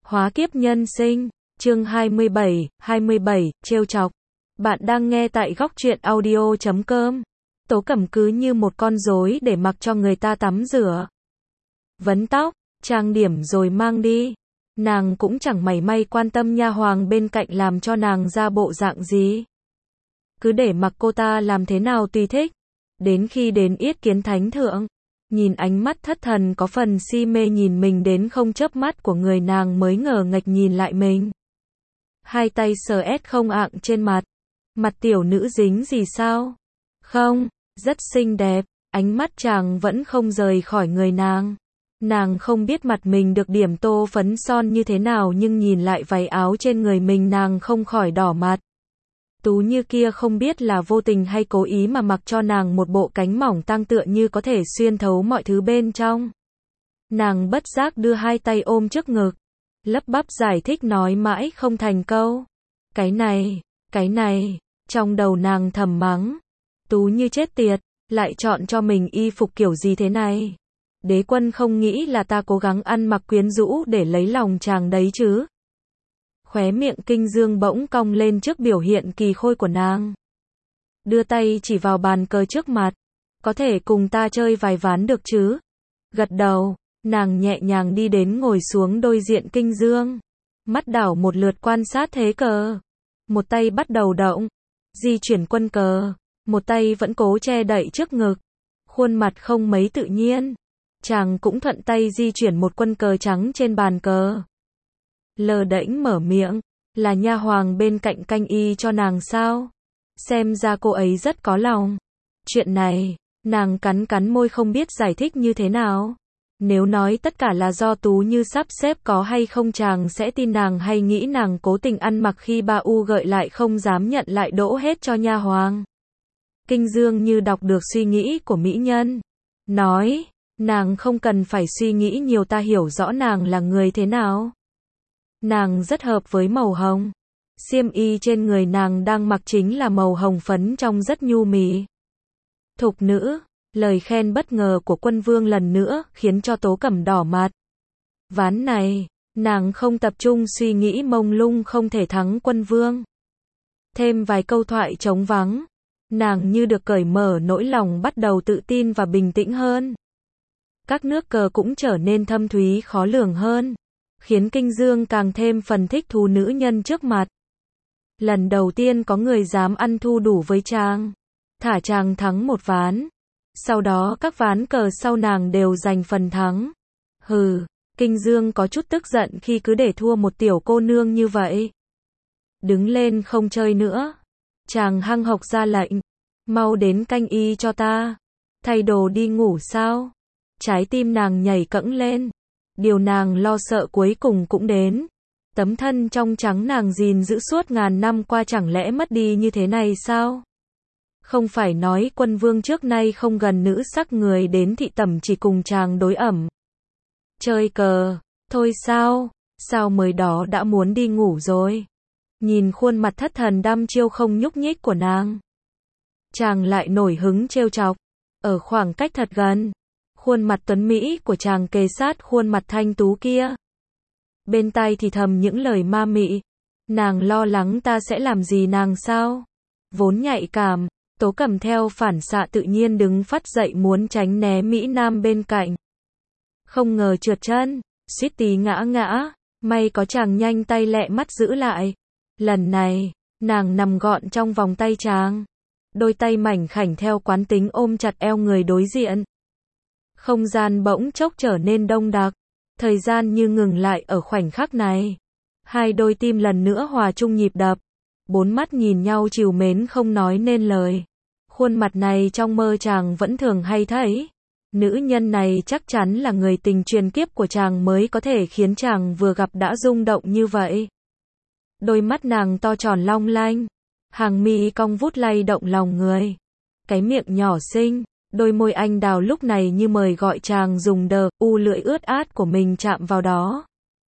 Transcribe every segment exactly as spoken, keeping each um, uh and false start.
Hóa kiếp nhân sinh, chương hai mươi bảy, hai mươi bảy, trêu chọc. Bạn đang nghe tại góc truyện audio chấm com. Tố Cẩm cứ như một con rối để mặc cho người ta tắm rửa. Vấn tóc, trang điểm rồi mang đi. Nàng cũng chẳng mảy may quan tâm nha hoàng bên cạnh làm cho nàng ra bộ dạng gì. Cứ để mặc cô ta làm thế nào tùy thích. Đến khi đến Yết Kiến Thánh Thượng, nhìn ánh mắt thất thần có phần si mê nhìn mình đến không chớp mắt của người, nàng mới ngờ nghệch nhìn lại mình. Hai tay sờ ét không ạng trên mặt. Mặt tiểu nữ dính gì sao? Không, rất xinh đẹp. Ánh mắt chàng vẫn không rời khỏi người nàng. Nàng không biết mặt mình được điểm tô phấn son như thế nào, nhưng nhìn lại váy áo trên người mình nàng không khỏi đỏ mặt. Tú Như kia không biết là vô tình hay cố ý mà mặc cho nàng một bộ cánh mỏng tang tựa như có thể xuyên thấu mọi thứ bên trong. Nàng bất giác đưa hai tay ôm trước ngực, lắp bắp giải thích nói mãi không thành câu. Cái này, cái này, trong đầu nàng thầm mắng. Tú Như chết tiệt, lại chọn cho mình y phục kiểu gì thế này. Đế quân không nghĩ là ta cố gắng ăn mặc quyến rũ để lấy lòng chàng đấy chứ. Khóe miệng Kinh Dương bỗng cong lên trước biểu hiện kỳ khôi của nàng. Đưa tay chỉ vào bàn cờ trước mặt. Có thể cùng ta chơi vài ván được chứ? Gật đầu, nàng nhẹ nhàng đi đến ngồi xuống đối diện Kinh Dương. Mắt đảo một lượt quan sát thế cờ. Một tay bắt đầu động, di chuyển quân cờ. Một tay vẫn cố che đậy trước ngực. Khuôn mặt không mấy tự nhiên. Chàng cũng thuận tay di chuyển một quân cờ trắng trên bàn cờ. Lờ đễnh mở miệng, là nha hoàng bên cạnh canh y cho nàng sao? Xem ra cô ấy rất có lòng. Chuyện này, nàng cắn cắn môi không biết giải thích như thế nào. Nếu nói tất cả là do Tú Như sắp xếp có hay không chàng sẽ tin nàng, hay nghĩ nàng cố tình ăn mặc khi ba u gợi lại không dám nhận lại đỗ hết cho nha hoàng. Kinh Dương như đọc được suy nghĩ của mỹ nhân. Nói, nàng không cần phải suy nghĩ nhiều, ta hiểu rõ nàng là người thế nào. Nàng rất hợp với màu hồng. Xiêm y trên người nàng đang mặc chính là màu hồng phấn trông rất nhu mì. Thục nữ, lời khen bất ngờ của Quân Vương lần nữa khiến cho Tố Cẩm đỏ mặt. Ván này, nàng không tập trung suy nghĩ mông lung không thể thắng Quân Vương. Thêm vài câu thoại trống vắng, nàng như được cởi mở nỗi lòng, bắt đầu tự tin và bình tĩnh hơn. Các nước cờ cũng trở nên thâm thúy khó lường hơn, khiến Kinh Dương càng thêm phần thích thú nữ nhân trước mặt. Lần đầu tiên có người dám ăn thu đủ với chàng. Thả chàng thắng một ván. Sau đó các ván cờ sau nàng đều giành phần thắng. Hừ, Kinh Dương có chút tức giận khi cứ để thua một tiểu cô nương như vậy. Đứng lên không chơi nữa. Chàng hăng hộc ra lệnh. Mau đến canh y cho ta. Thay đồ đi ngủ sao? Trái tim nàng nhảy cẫng lên. Điều nàng lo sợ cuối cùng cũng đến. Tấm thân trong trắng nàng gìn giữ suốt ngàn năm qua chẳng lẽ mất đi như thế này sao? Không phải nói Quân Vương trước nay không gần nữ sắc, người đến thị tẩm chỉ cùng chàng đối ẩm. Chơi cờ, thôi sao? Sao mới đó đã muốn đi ngủ rồi? Nhìn khuôn mặt thất thần đăm chiêu không nhúc nhích của nàng, chàng lại nổi hứng trêu chọc. Ở khoảng cách thật gần, khuôn mặt tuấn mỹ của chàng kề sát khuôn mặt thanh tú kia. Bên tai thì thầm những lời ma mị. Nàng lo lắng ta sẽ làm gì nàng sao? Vốn nhạy cảm, Tố Cẩm theo phản xạ tự nhiên đứng phắt dậy muốn tránh né mỹ nam bên cạnh. Không ngờ trượt chân, suýt tí ngã ngã. May có chàng nhanh tay lẹ mắt giữ lại. Lần này, nàng nằm gọn trong vòng tay chàng. Đôi tay mảnh khảnh theo quán tính ôm chặt eo người đối diện. Không gian bỗng chốc trở nên đông đặc. Thời gian như ngừng lại ở khoảnh khắc này. Hai đôi tim lần nữa hòa chung nhịp đập. Bốn mắt nhìn nhau trìu mến không nói nên lời. Khuôn mặt này trong mơ chàng vẫn thường hay thấy. Nữ nhân này chắc chắn là người tình truyền kiếp của chàng mới có thể khiến chàng vừa gặp đã rung động như vậy. Đôi mắt nàng to tròn long lanh. Hàng mi cong vút lay động lòng người. Cái miệng nhỏ xinh, đôi môi anh đào lúc này như mời gọi chàng dùng đờ, u lưỡi ướt át của mình chạm vào đó.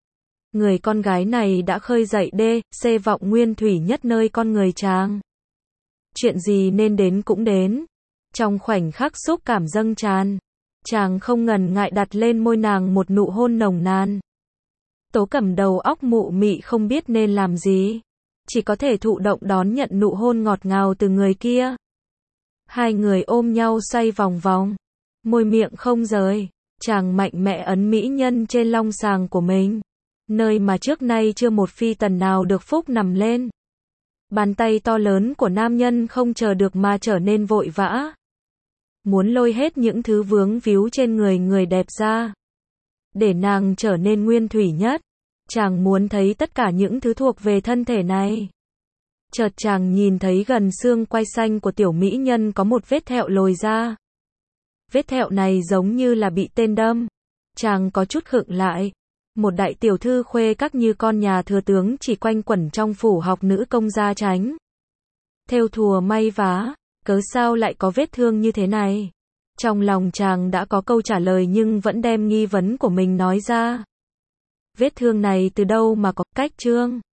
Người con gái này đã khơi dậy đê, xê vọng nguyên thủy nhất nơi con người chàng. Chuyện gì nên đến cũng đến. Trong khoảnh khắc xúc cảm dâng tràn, chàng không ngần ngại đặt lên môi nàng một nụ hôn nồng nàn. Tố Cẩm đầu óc mụ mị không biết nên làm gì. Chỉ có thể thụ động đón nhận nụ hôn ngọt ngào từ người kia. Hai người ôm nhau xoay vòng vòng. Môi miệng không rời. Chàng mạnh mẽ ấn mỹ nhân trên long sàng của mình. Nơi mà trước nay chưa một phi tần nào được phúc nằm lên. Bàn tay to lớn của nam nhân không chờ được mà trở nên vội vã. Muốn lôi hết những thứ vướng víu trên người người đẹp ra. Để nàng trở nên nguyên thủy nhất. Chàng muốn thấy tất cả những thứ thuộc về thân thể này. Chợt chàng nhìn thấy gần xương quai xanh của tiểu mỹ nhân có một vết thẹo lồi ra. Vết thẹo này giống như là bị tên đâm. Chàng có chút khựng lại. Một đại tiểu thư khuê các như con nhà thừa tướng chỉ quanh quẩn trong phủ học nữ công gia tránh. Thêu thùa may vá, cớ sao lại có vết thương như thế này? Trong lòng chàng đã có câu trả lời nhưng vẫn đem nghi vấn của mình nói ra. Vết thương này từ đâu mà có? Cách Trương